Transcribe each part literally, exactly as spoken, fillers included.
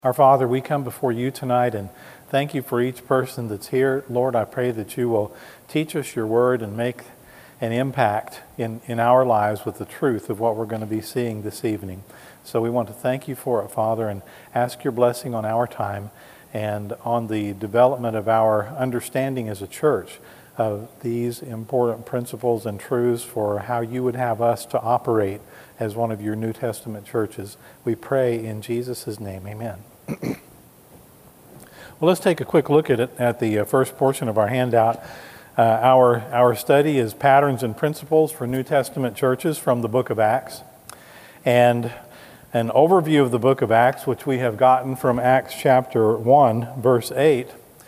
Our Father, we come before you tonight and thank you for each person that's here. Lord, I pray that you will teach us your word and make an impact in, in our lives with the truth of what we're going to be seeing this evening. So we want to thank you for it, Father, and ask your blessing on our time and on the development of our understanding as a church of these important principles and truths for how you would have us to operate as one of your New Testament churches. We pray in Jesus' name, amen. Well, let's take a quick look at it at the uh, first portion of our handout. Uh, our, our study is Patterns and Principles for New Testament Churches from the book of Acts. And an overview of the book of Acts, which we have gotten from Acts chapter one, verse eight,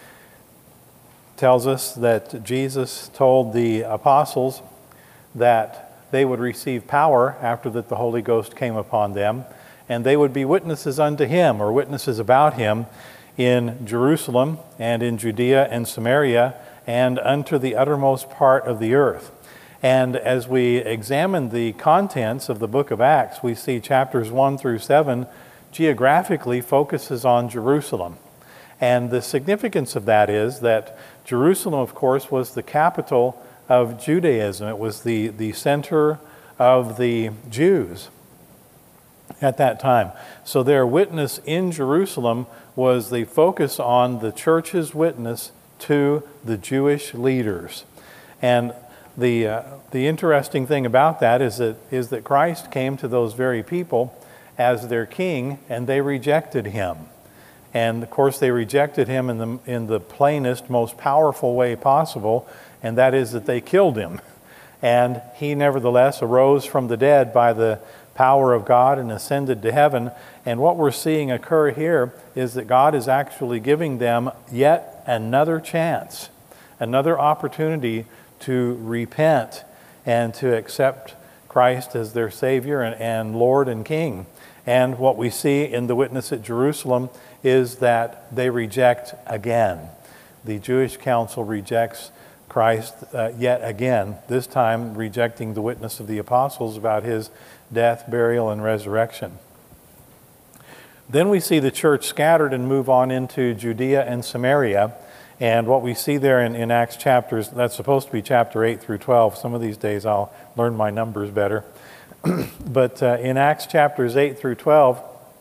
tells us that Jesus told the apostles that they would receive power after that the Holy Ghost came upon them, and they would be witnesses unto him, or witnesses about him, in Jerusalem and in Judea and Samaria and unto the uttermost part of the earth. And as we examine the contents of the book of Acts, we see chapters one through seven geographically focuses on Jerusalem. And the significance of that is that Jerusalem, of course, was the capital of Judaism. It was the, the center of the Jews at that time. So their witness in Jerusalem was the focus on the church's witness to the Jewish leaders. And the uh, the interesting thing about that is that is that Christ came to those very people as their king, and they rejected him. And of course they rejected him in the in the plainest, most powerful way possible, and that is that they killed him. And he nevertheless arose from the dead by the power of God and ascended to heaven. And what we're seeing occur here is that God is actually giving them yet another chance, another opportunity to repent and to accept Christ as their Savior and, and Lord and King. And what we see in the witness at Jerusalem is that they reject again. The Jewish council rejects Christ uh, yet again, this time rejecting the witness of the apostles about his death, burial, and resurrection. Then we see the church scattered and move on into Judea and Samaria. And what we see there in, in Acts chapters, that's supposed to be chapter eight through twelve. Some of these days I'll learn my numbers better. But uh, in Acts chapters eight through twelve,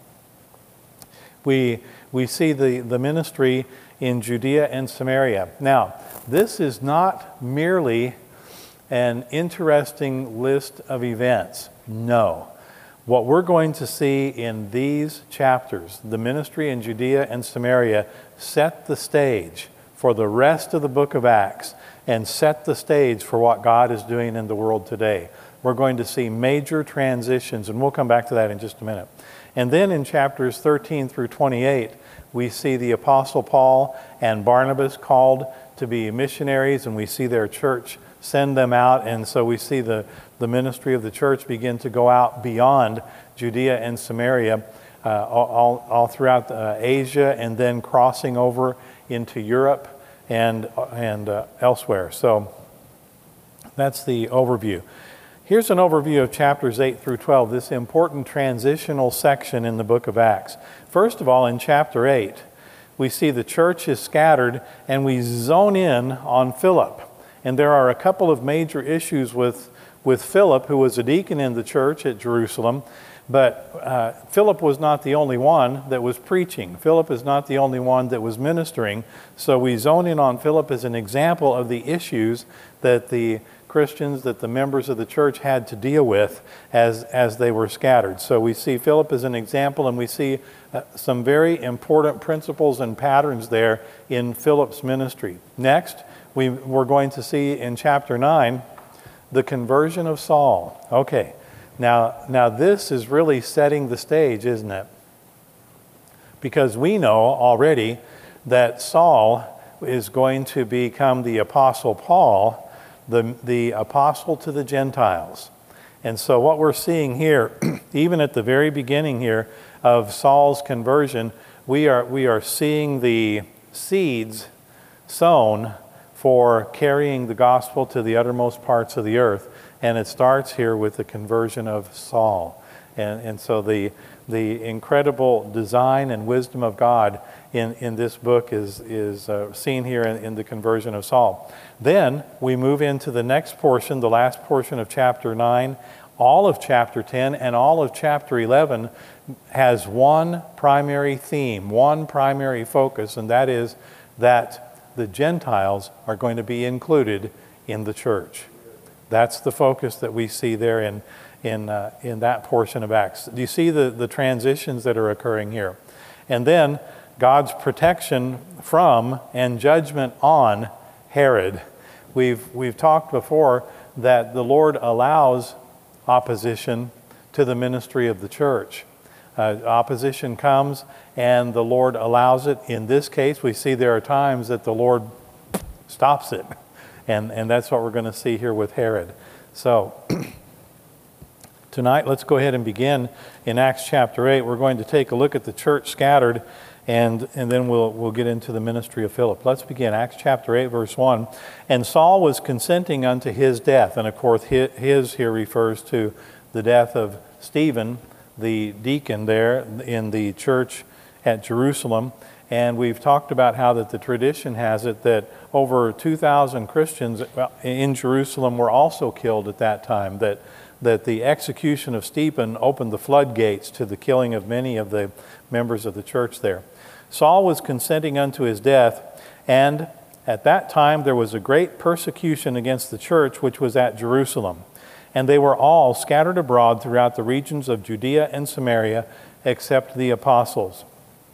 we, we see the, the ministry in Judea and Samaria. Now, this is not merely an interesting list of events. No. What we're going to see in these chapters, the ministry in Judea and Samaria, set the stage for the rest of the book of Acts and set the stage for what God is doing in the world today. We're going to see major transitions, and we'll come back to that in just a minute. And then in chapters thirteen through twenty-eight, we see the Apostle Paul and Barnabas called to be missionaries, and we see their church send them out. And so we see the, the ministry of the church begin to go out beyond Judea and Samaria, uh, all, all throughout uh, Asia, and then crossing over into Europe and, and uh, elsewhere. So that's the overview. Here's an overview of chapters eight through twelve, this important transitional section in the book of Acts. First of all, in chapter eight, we see the church is scattered, and we zone in on Philip. And there are a couple of major issues with, with Philip, who was a deacon in the church at Jerusalem. But uh, Philip was not the only one that was preaching. Philip is not the only one that was ministering. So we zone in on Philip as an example of the issues that the Christians, that the members of the church had to deal with as, as they were scattered. So we see Philip as an example, and we see uh, some very important principles and patterns there in Philip's ministry. Next, we, we're going to see in chapter nine, the conversion of Saul. Okay, now, now this is really setting the stage, isn't it? Because we know already that Saul is going to become the Apostle Paul, the, the apostle to the Gentiles. And so what we're seeing here, even at the very beginning here of Saul's conversion, we are, we are seeing the seeds sown for carrying the gospel to the uttermost parts of the earth. And it starts here with the conversion of Saul. And, and so the, the incredible design and wisdom of God in, in this book is, is uh, seen here in, in the conversion of Saul. Then we move into the next portion, the last portion of chapter nine. All of chapter ten and all of chapter eleven has one primary theme, one primary focus, and that is that the Gentiles are going to be included in the church. That's the focus that we see there in, in, uh, in that portion of Acts. Do you see the, the transitions that are occurring here? And then God's protection from and judgment on Herod. We've, we've talked before that the Lord allows opposition to the ministry of the church. Uh, opposition comes and the Lord allows it. In this case, we see there are times that the Lord stops it. And, and that's what we're going to see here with Herod. So tonight, let's go ahead and begin in Acts chapter eight. We're going to take a look at the church scattered, and, and then we'll, we'll get into the ministry of Philip. Let's begin. Acts chapter eight, verse one. And Saul was consenting unto his death. And of course, his here refers to the death of Stephen, the deacon there in the church at Jerusalem. And we've talked about how that the tradition has it that over two thousand Christians in Jerusalem were also killed at that time, that, that the execution of Stephen opened the floodgates to the killing of many of the members of the church there. Saul was consenting unto his death, and at that time there was a great persecution against the church which was at Jerusalem. And they were all scattered abroad throughout the regions of Judea and Samaria, except the apostles.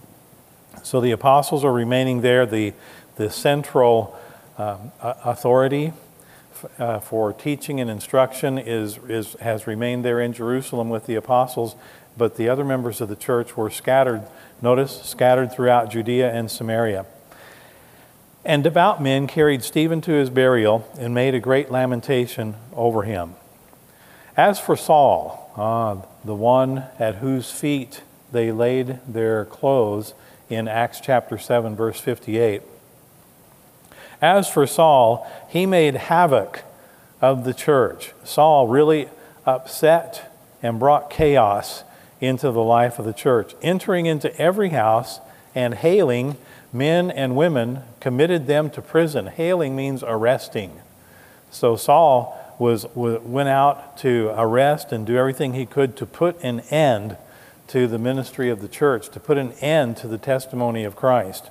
So the apostles are remaining there. The, the central um, authority uh, for teaching and instruction is, is, has remained there in Jerusalem with the apostles, but the other members of the church were scattered, notice, scattered throughout Judea and Samaria. And devout men carried Stephen to his burial and made a great lamentation over him. As for Saul, ah, the one at whose feet they laid their clothes, in Acts chapter seven, verse fifty-eight. As for Saul, he made havoc of the church. Saul really upset and brought chaos into the life of the church, entering into every house and hailing men and women, committed them to prison. Hailing means arresting. So Saul was went out to arrest and do everything he could to put an end to the ministry of the church, to put an end to the testimony of Christ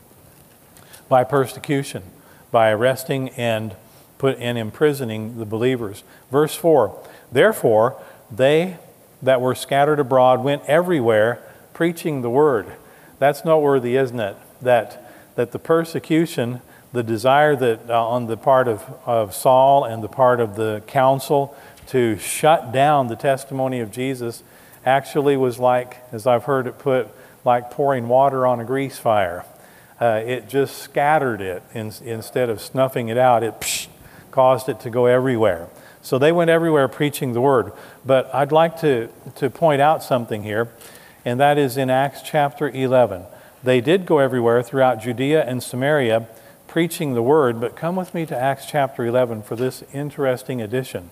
by persecution, by arresting and put and imprisoning the believers. Verse four, therefore they that were scattered abroad went everywhere preaching the word. That's noteworthy, isn't it? That, that the persecution, the desire that uh, on the part of, of Saul and the part of the council to shut down the testimony of Jesus actually was like, as I've heard it put, like pouring water on a grease fire. Uh, it just scattered it in, instead of snuffing it out. It psh, caused it to go everywhere. So they went everywhere preaching the word. But I'd like to, to point out something here, and that is in Acts chapter eleven. They did go everywhere throughout Judea and Samaria preaching the word, but come with me to Acts chapter eleven for this interesting addition.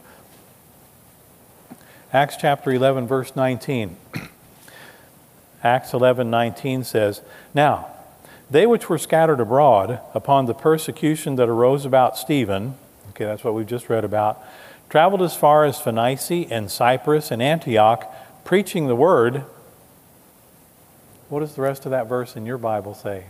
Acts chapter eleven, verse nineteen. Acts eleven nineteen says, now, they which were scattered abroad upon the persecution that arose about Stephen, okay, that's what we've just read about, traveled as far as Phoenicia and Cyprus and Antioch, preaching the word. What does the rest of that verse in your Bible say?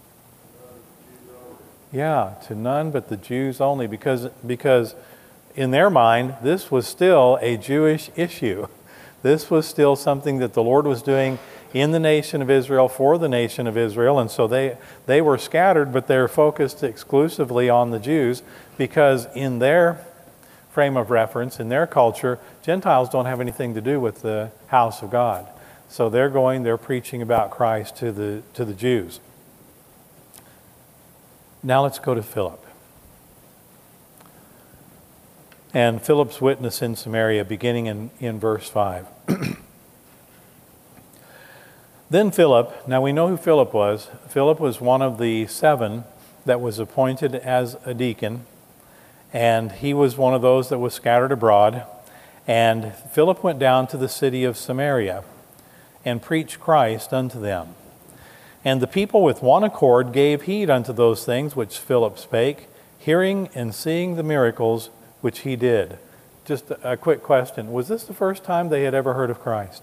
Yeah, to none but the Jews only, because because in their mind, this was still a Jewish issue. This was still something that the Lord was doing in the nation of Israel for the nation of Israel. And so they, they were scattered, but they're focused exclusively on the Jews because in their frame of reference, in their culture, Gentiles don't have anything to do with the house of God. So they're going, they're preaching about Christ to the, to the Jews. Now let's go to Philip. And Philip's witness in Samaria, beginning in, in verse five. Then Philip, now we know who Philip was. Philip was one of the seven that was appointed as a deacon. And he was one of those that was scattered abroad. And Philip went down to the city of Samaria. and preached Christ unto them. And the people with one accord gave heed unto those things which Philip spake, hearing and seeing the miracles which he did. Just a quick question. Was this the first time they had ever heard of Christ?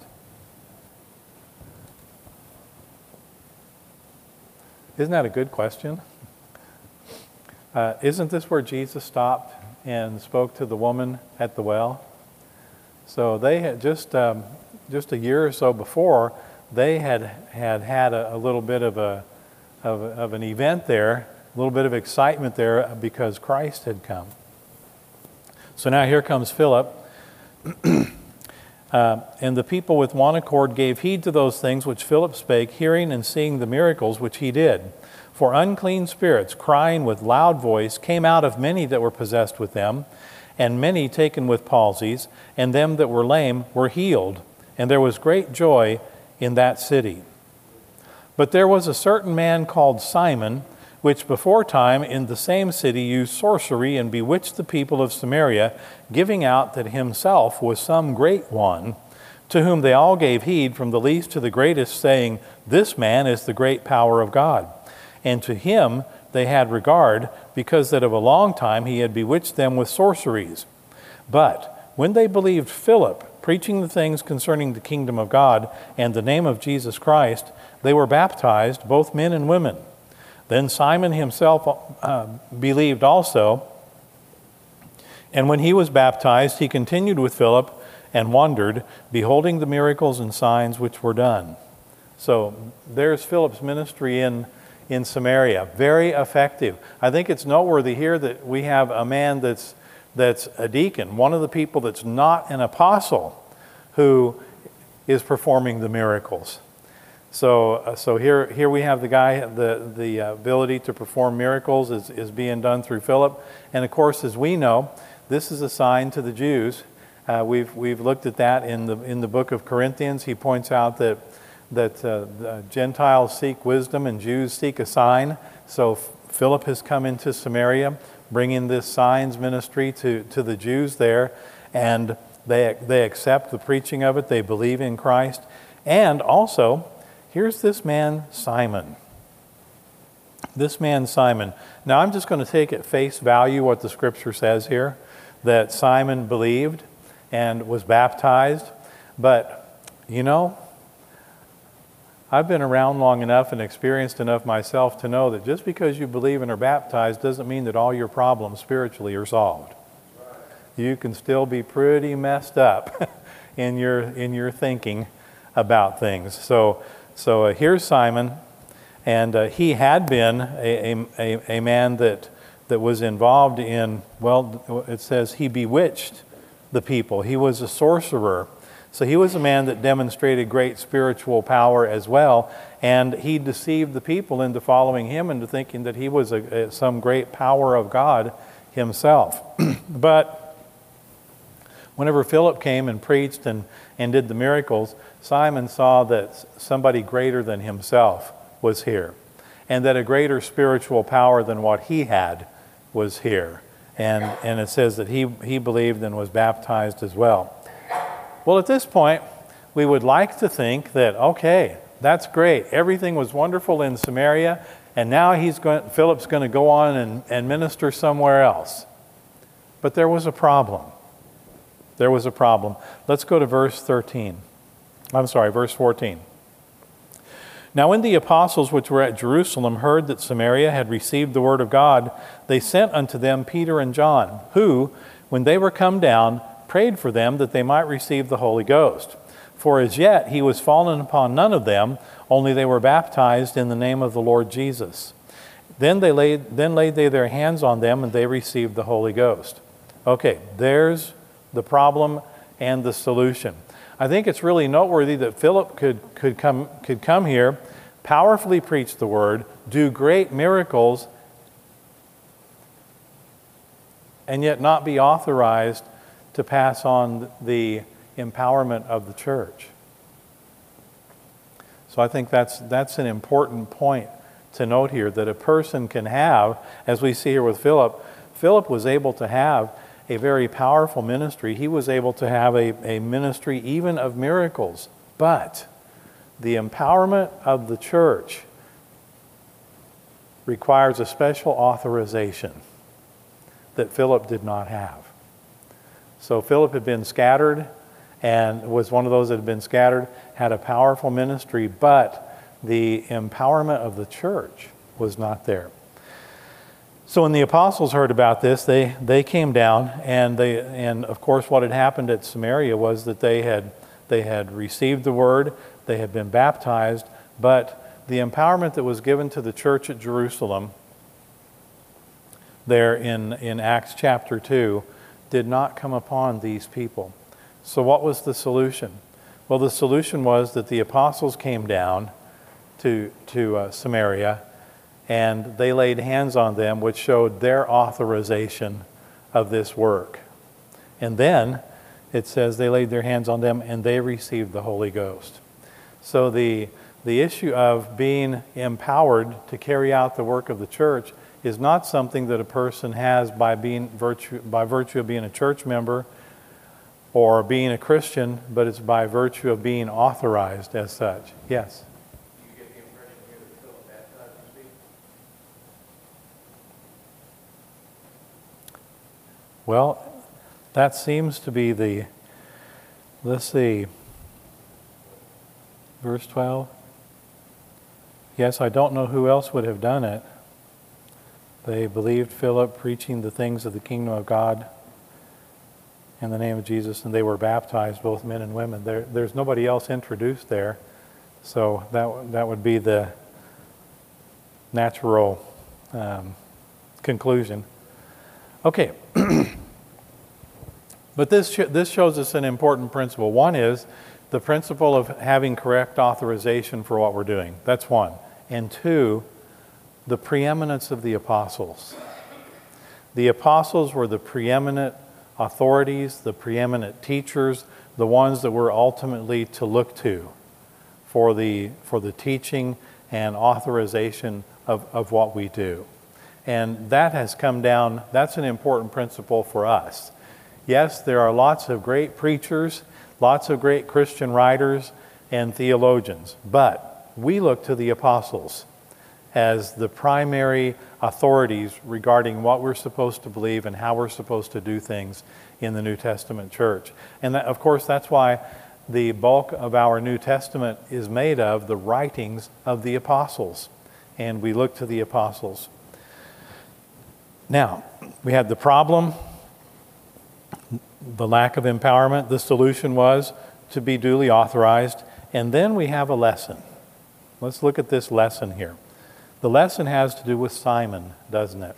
Isn't that a good question? Uh, isn't this where Jesus stopped and spoke to the woman at the well? So they had just um, just a year or so before, they had had, had a, a little bit of a of, of an event there, a little bit of excitement there because Christ had come. So now here comes Philip. uh, and the people with one accord gave heed to those things which Philip spake, hearing and seeing the miracles which he did. For unclean spirits, crying with loud voice, came out of many that were possessed with them, and many taken with palsies, and them that were lame were healed. And there was great joy in that city. But there was a certain man called Simon, which before time in the same city used sorcery and bewitched the people of Samaria, giving out that himself was some great one, to whom they all gave heed from the least to the greatest, saying, This man is the great power of God. And to him they had regard, because that of a long time he had bewitched them with sorceries. But when they believed Philip, preaching the things concerning the kingdom of God and the name of Jesus Christ, they were baptized, both men and women. Then Simon himself uh, believed also, and when he was baptized, he continued with Philip and wondered, beholding the miracles and signs which were done. So there's Philip's ministry in in Samaria. Very effective. I think it's noteworthy here that we have a man that's that's a deacon, one of the people that's not an apostle, who is performing the miracles. So uh, so here here we have the guy, the the ability to perform miracles is, is being done through Philip. And of course, as we know, this is a sign to the Jews. Uh, we've we've looked at that in the in the book of Corinthians. He points out that that uh, the Gentiles seek wisdom and Jews seek a sign. So Philip has come into Samaria, bringing this signs ministry to, to the Jews there, and they they accept the preaching of it. They believe in Christ. And also, here's this man Simon. This man Simon. Now I'm just going to take at face value what the scripture says here, that Simon believed and was baptized. But, you know, I've been around long enough and experienced enough myself to know that just because you believe and are baptized doesn't mean that all your problems spiritually are solved. You can still be pretty messed up in your in your thinking about things. So so uh, here's Simon, and uh, he had been a, a a man that that was involved in, well, it says he bewitched the people. He was a sorcerer. So he was a man that demonstrated great spiritual power as well, and he deceived the people into following him, into thinking that he was a, a, some great power of God himself. But whenever Philip came and preached and, and did the miracles, Simon saw that somebody greater than himself was here, and that a greater spiritual power than what he had was here. And, and it says that he, he believed and was baptized as well. Well, at this point, we would like to think that, okay, that's great. Everything was wonderful in Samaria, and now he's going, Philip's going to go on and, and minister somewhere else. But there was a problem. There was a problem. Let's go to verse thirteen. I'm sorry, verse fourteen. Now when the apostles which were at Jerusalem heard that Samaria had received the word of God, they sent unto them Peter and John, who, when they were come down, prayed for them that they might receive the Holy Ghost. For as yet he was fallen upon none of them, only they were baptized in the name of the Lord Jesus. Then they laid then laid they their hands on them, and they received the Holy Ghost. Okay, there's the problem and the solution. I think it's really noteworthy that Philip could could come could come here, powerfully preach the word, do great miracles, and yet not be authorized to pass on the empowerment of the church. So I think that's that's an important point to note here, that a person can have, as we see here with Philip, Philip was able to have a very powerful ministry. He was able to have a, a ministry even of miracles. But The empowerment of the church requires a special authorization that Philip did not have. So Philip had been scattered and was one of those that had been scattered, had a powerful ministry, but the empowerment of the church was not there. So when the apostles heard about this, they, they came down, and they and of course what had happened at Samaria was that they had they had received the word, they had been baptized, but the empowerment that was given to the church at Jerusalem there in, in Acts chapter two did not come upon these people. So what was the solution? Well, the solution was that the apostles came down to, to uh, Samaria, and they laid hands on them, which showed their authorization of this work. And then it says they laid their hands on them and they received the Holy Ghost. So the, the issue of being empowered to carry out the work of the church is not something that a person has by being virtue, by virtue of being a church member or being a Christian, but it's by virtue of being authorized as such. Yes? Do you get the impression here that Philip baptized these people? Well, that seems to be the, let's see, verse twelve. Yes, I don't know who else would have done it. They believed Philip preaching the things of the kingdom of God in the name of Jesus, and they were baptized, both men and women. There, there's nobody else introduced there, so that that would be the natural um, conclusion. Okay, but this sh- this shows us an important principle. One is the principle of having correct authorization for what we're doing. That's one. And two, the preeminence of the apostles. The apostles were the preeminent authorities, the preeminent teachers, the ones that we're ultimately to look to for the for the teaching and authorization of, of what we do. And that has come down, that's an important principle for us. Yes, there are lots of great preachers, lots of great Christian writers and theologians, but we look to the apostles as the primary authorities regarding what we're supposed to believe and how we're supposed to do things in the New Testament church. And that, of course, that's why the bulk of our New Testament is made of the writings of the apostles. And we look to the apostles. Now, we had the problem, the lack of empowerment. The solution was to be duly authorized. And then we have a lesson. Let's look at this lesson here. The lesson has to do with Simon, doesn't it?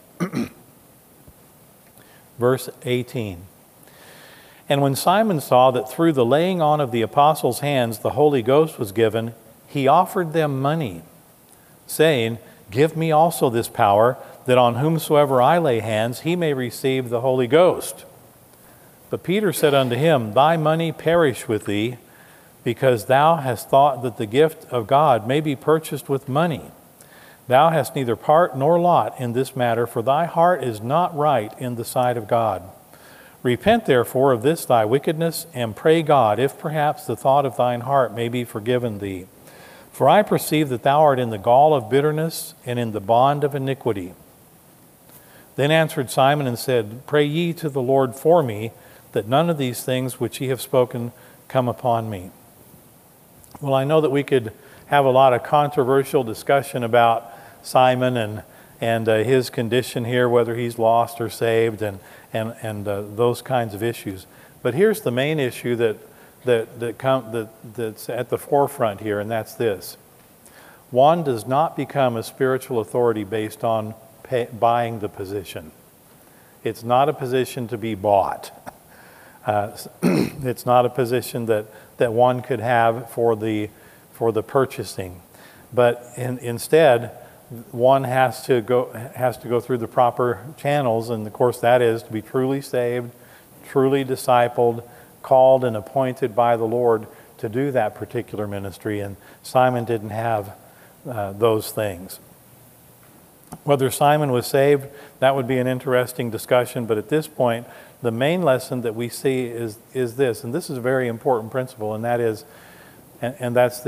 Verse eighteen. And when Simon saw that through the laying on of the apostles' hands the Holy Ghost was given, he offered them money, saying, Give me also this power, that on whomsoever I lay hands he may receive the Holy Ghost. But Peter said unto him, Thy money perish with thee, because thou hast thought that the gift of God may be purchased with money. Thou hast neither part nor lot in this matter, for thy heart is not right in the sight of God. Repent therefore of this thy wickedness, and pray God, if perhaps the thought of thine heart may be forgiven thee. For I perceive that thou art in the gall of bitterness, and in the bond of iniquity. Then answered Simon and said, Pray ye to the Lord for me, that none of these things which ye have spoken come upon me. Well, I know that we could have a lot of controversial discussion about Simon and and uh, his condition here, whether he's lost or saved, and and and uh, those kinds of issues. But here's the main issue that that that come that that's at the forefront here, and that's this: one does not become a spiritual authority based on pay, buying the position. It's not a position to be bought. Uh, it's not a position that that one could have for the for the purchasing, but in, instead, one has to go has to go through the proper channels, and of course that is to be truly saved, truly discipled, called and appointed by the Lord to do that particular ministry. And Simon didn't have uh, those things. Whether Simon was saved, that would be an interesting discussion. But at this point, the main lesson that we see is is this, and this is a very important principle, and that is. And, and that's this.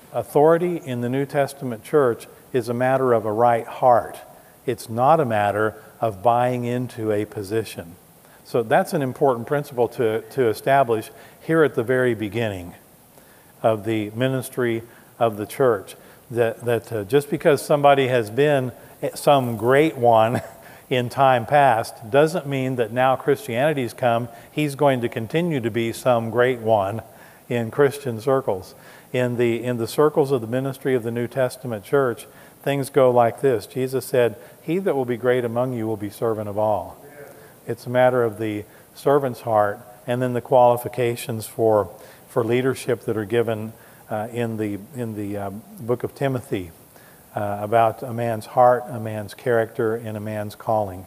authority in the New Testament church is a matter of a right heart. It's not a matter of buying into a position. So that's an important principle to, to establish here at the very beginning of the ministry of the church. That, that uh, just because somebody has been some great one in time past doesn't mean that now Christianity's come, he's going to continue to be some great one in Christian circles. In the, in the circles of the ministry of the New Testament church, things go like this. Jesus said, "He that will be great among you will be servant of all." It's a matter of the servant's heart, and then the qualifications for, for leadership that are given uh, in the, in the um, book of Timothy uh, about a man's heart, a man's character, and a man's calling.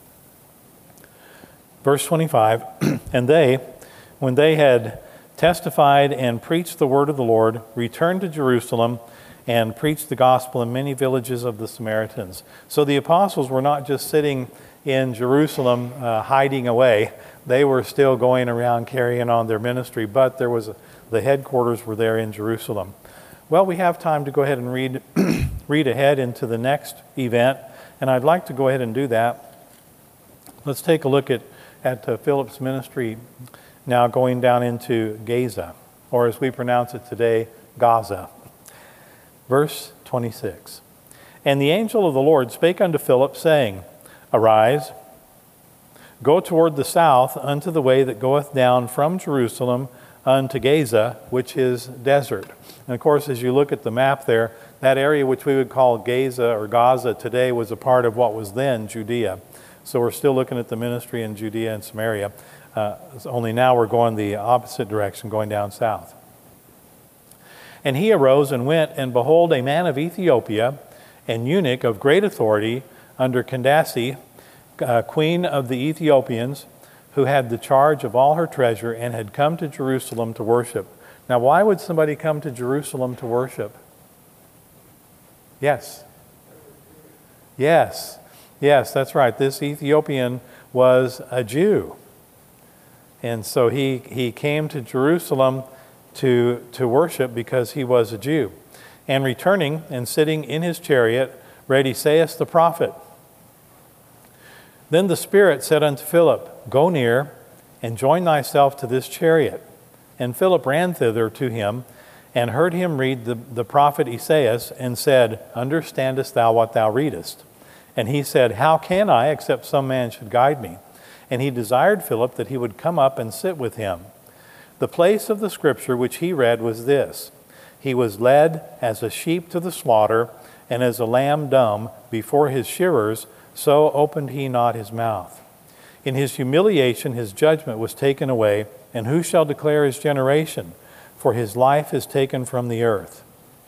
Verse twenty-five, "And they, when they had testified and preached the word of the Lord, returned to Jerusalem and preached the gospel in many villages of the Samaritans." So the apostles were not just sitting in Jerusalem uh, hiding away. They were still going around carrying on their ministry, but there was a, the headquarters were there in Jerusalem. Well, we have time to go ahead and read read ahead into the next event, and I'd like to go ahead and do that. Let's take a look at, at uh, Philip's ministry now going down into Gaza, or as we pronounce it today, Gaza. Verse twenty-six. "And the angel of the Lord spake unto Philip, saying, Arise, go toward the south unto the way that goeth down from Jerusalem unto Gaza, which is desert." And of course, as you look at the map there, that area which we would call Gaza or Gaza today was a part of what was then Judea. So we're still looking at the ministry in Judea and Samaria, uh, only now we're going the opposite direction, going down south. "And he arose and went, and behold, a man of Ethiopia, an eunuch of great authority, under Candace, uh, queen of the Ethiopians, who had the charge of all her treasure, and had come to Jerusalem to worship." Now, why would somebody come to Jerusalem to worship? Yes. Yes. Yes, that's right. This Ethiopian was a Jew. And so he, he came to Jerusalem to, to worship because he was a Jew. "And returning and sitting in his chariot, read Esaias the prophet. Then the Spirit said unto Philip, Go near, and join thyself to this chariot. And Philip ran thither to him, and heard him read the, the prophet Esaias, and said, Understandest thou what thou readest? And he said, How can I, except some man should guide me? And he desired Philip that he would come up and sit with him. The place of the scripture which he read was this: He was led as a sheep to the slaughter, and as a lamb dumb before his shearers, so opened he not his mouth. In his humiliation his judgment was taken away, and who shall declare his generation? For his life is taken from the earth.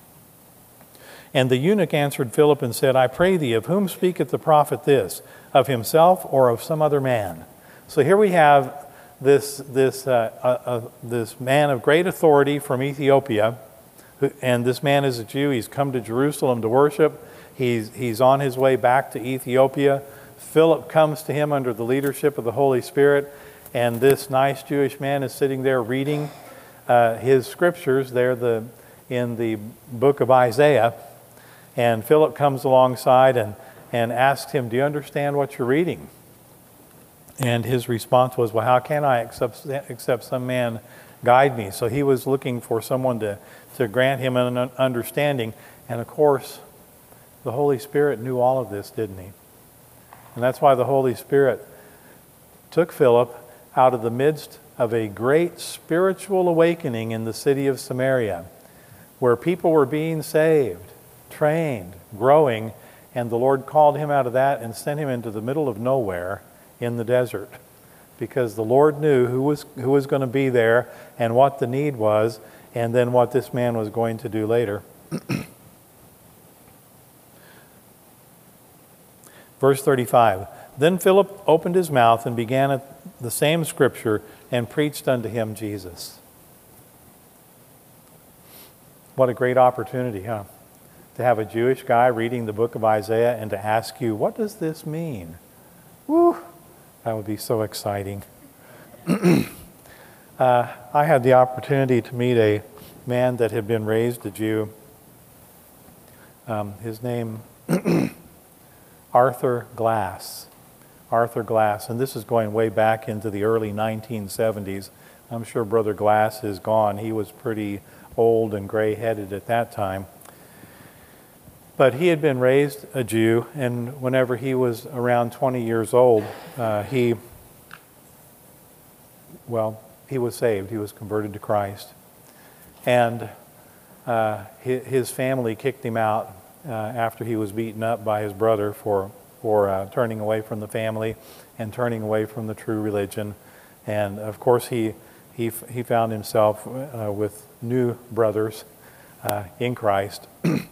And the eunuch answered Philip and said, I pray thee, of whom speaketh the prophet this? Of himself or of some other man? So here we have this, this, uh, uh, uh, this man of great authority from Ethiopia, who, and this man is a Jew. He's come to Jerusalem to worship. He's, he's on his way back to Ethiopia. Philip comes to him under the leadership of the Holy Spirit, and this nice Jewish man is sitting there reading uh, his scriptures there the, in the book of Isaiah. And Philip comes alongside and, and asks him, do you understand what you're reading? And his response was, well, how can I except, except some man guide me? So he was looking for someone to, to grant him an understanding. And of course, the Holy Spirit knew all of this, didn't he? And that's why the Holy Spirit took Philip out of the midst of a great spiritual awakening in the city of Samaria, where people were being saved, trained, growing, and the Lord called him out of that and sent him into the middle of nowhere in the desert, because the Lord knew who was who was going to be there and what the need was, and then what this man was going to do later. Verse thirty-five, then Philip opened his mouth and began at the same scripture and preached unto him Jesus. What a great opportunity, huh? To have a Jewish guy reading the book of Isaiah and to ask you, what does this mean? Woo! That would be so exciting. uh, I had the opportunity to meet a man that had been raised a Jew Um, his name, Arthur Glass. Arthur Glass, and this is going way back into the early nineteen seventies. I'm sure Brother Glass is gone. He was pretty old and gray-headed at that time. But he had been raised a Jew, and whenever he was around twenty years old, uh, he, well, he was saved. He was converted to Christ. And uh, his family kicked him out uh, after he was beaten up by his brother for, for uh, turning away from the family and turning away from the true religion. And of course, he, he, he found himself uh, with new brothers uh, in Christ.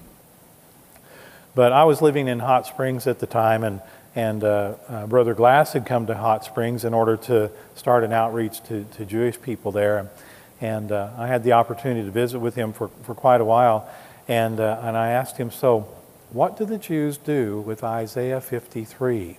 But I was living in Hot Springs at the time, and, and uh, uh, Brother Glass had come to Hot Springs in order to start an outreach to, to Jewish people there. And uh, I had the opportunity to visit with him for, for quite a while. And, uh, and I asked him, so what do the Jews do with Isaiah fifty-three?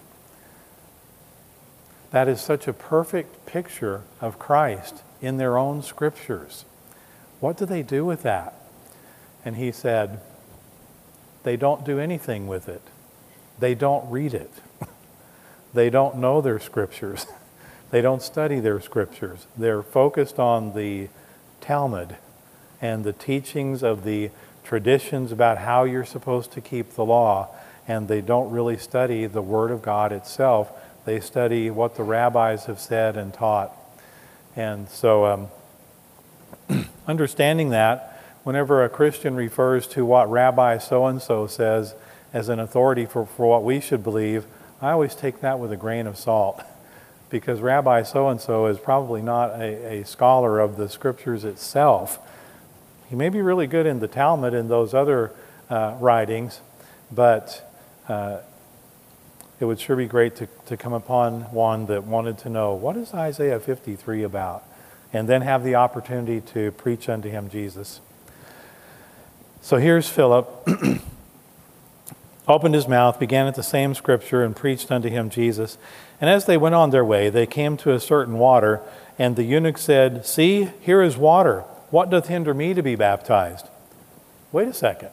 That is such a perfect picture of Christ in their own scriptures. What do they do with that? And he said, they don't do anything with it. They don't read it. They don't know their scriptures. They don't study their scriptures. They're focused on the Talmud and the teachings of the traditions about how you're supposed to keep the law. And they don't really study the Word of God itself. They study what the rabbis have said and taught. And so um, understanding that, whenever a Christian refers to what Rabbi so-and-so says as an authority for, for what we should believe, I always take that with a grain of salt. Because Rabbi so-and-so is probably not a, a scholar of the scriptures itself. He may be really good in the Talmud and those other uh, writings, but uh, it would sure be great to, to come upon one that wanted to know, what is Isaiah fifty-three about? And then have the opportunity to preach unto him Jesus. So here's Philip, opened his mouth, began at the same scripture, and preached unto him Jesus. And as they went on their way, they came to a certain water, and the eunuch said, see, here is water. What doth hinder me to be baptized? Wait a second.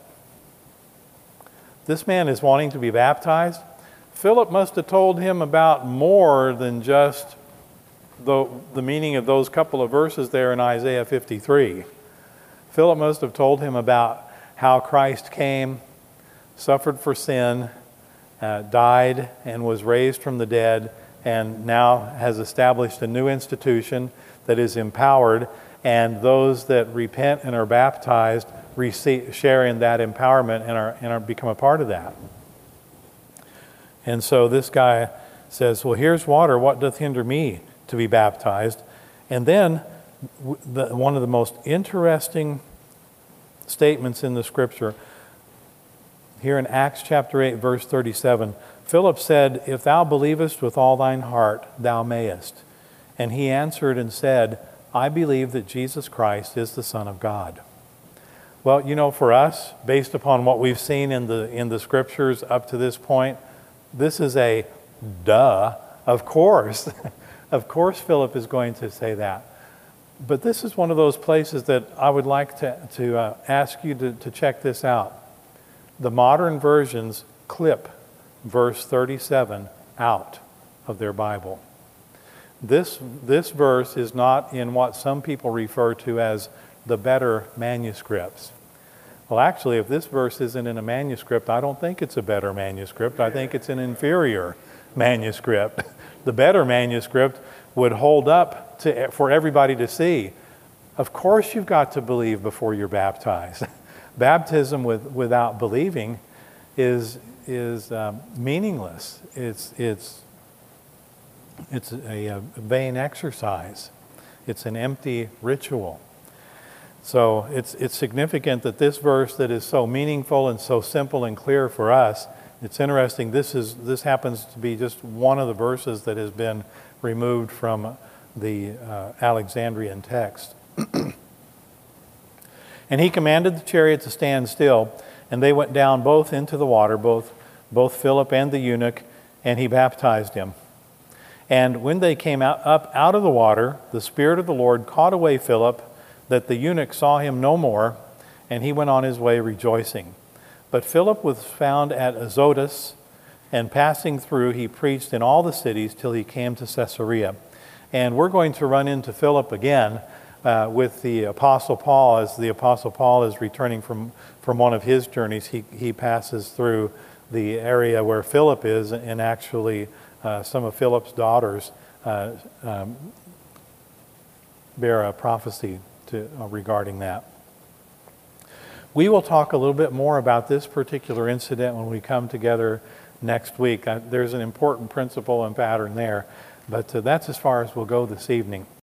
This man is wanting to be baptized? Philip must have told him about more than just the, the meaning of those couple of verses there in Isaiah fifty-three. Philip must have told him about how Christ came, suffered for sin, uh, died, and was raised from the dead, and now has established a new institution that is empowered, and those that repent and are baptized receive, share in that empowerment and, are, and are, become a part of that. And so this guy says, well, here's water. What doth hinder me to be baptized? And then the, one of the most interesting statements in the scripture, here in Acts chapter eight, verse thirty-seven, Philip said, if thou believest with all thine heart, thou mayest. And he answered and said, I believe that Jesus Christ is the Son of God. Well, you know, for us, based upon what we've seen in the in the scriptures up to this point, this is a duh. Of course. Of course Philip is going to say that. But this is one of those places that I would like to, to uh, ask you to, to check this out. The modern versions clip verse thirty-seven out of their Bible. This, this verse is not in what some people refer to as the better manuscripts. Well, actually, if this verse isn't in a manuscript, I don't think it's a better manuscript. I think it's an inferior manuscript. The better manuscript would hold up to, for everybody to see. Of course you've got to believe before you're baptized. Baptism with, without believing is, is um, meaningless. It's, it's, it's a, a vain exercise. It's an empty ritual. So it's, it's significant that this verse that is so meaningful and so simple and clear for us, it's interesting, this, is, this happens to be just one of the verses that has been removed from the uh, Alexandrian text. And he commanded the chariot to stand still, and they went down both into the water, both, both Philip and the eunuch, and he baptized him. And when they came out, up out of the water, the Spirit of the Lord caught away Philip, that the eunuch saw him no more, and he went on his way rejoicing. But Philip was found at Azotus, and passing through, he preached in all the cities till he came to Caesarea. And we're going to run into Philip again uh, with the Apostle Paul. As the Apostle Paul is returning from, from one of his journeys, he, he passes through the area where Philip is, and actually uh, some of Philip's daughters uh, um, bear a prophecy to, uh, regarding that. We will talk a little bit more about this particular incident when we come together next week. Uh, there's an important principle and pattern there, but uh, that's as far as we'll go this evening.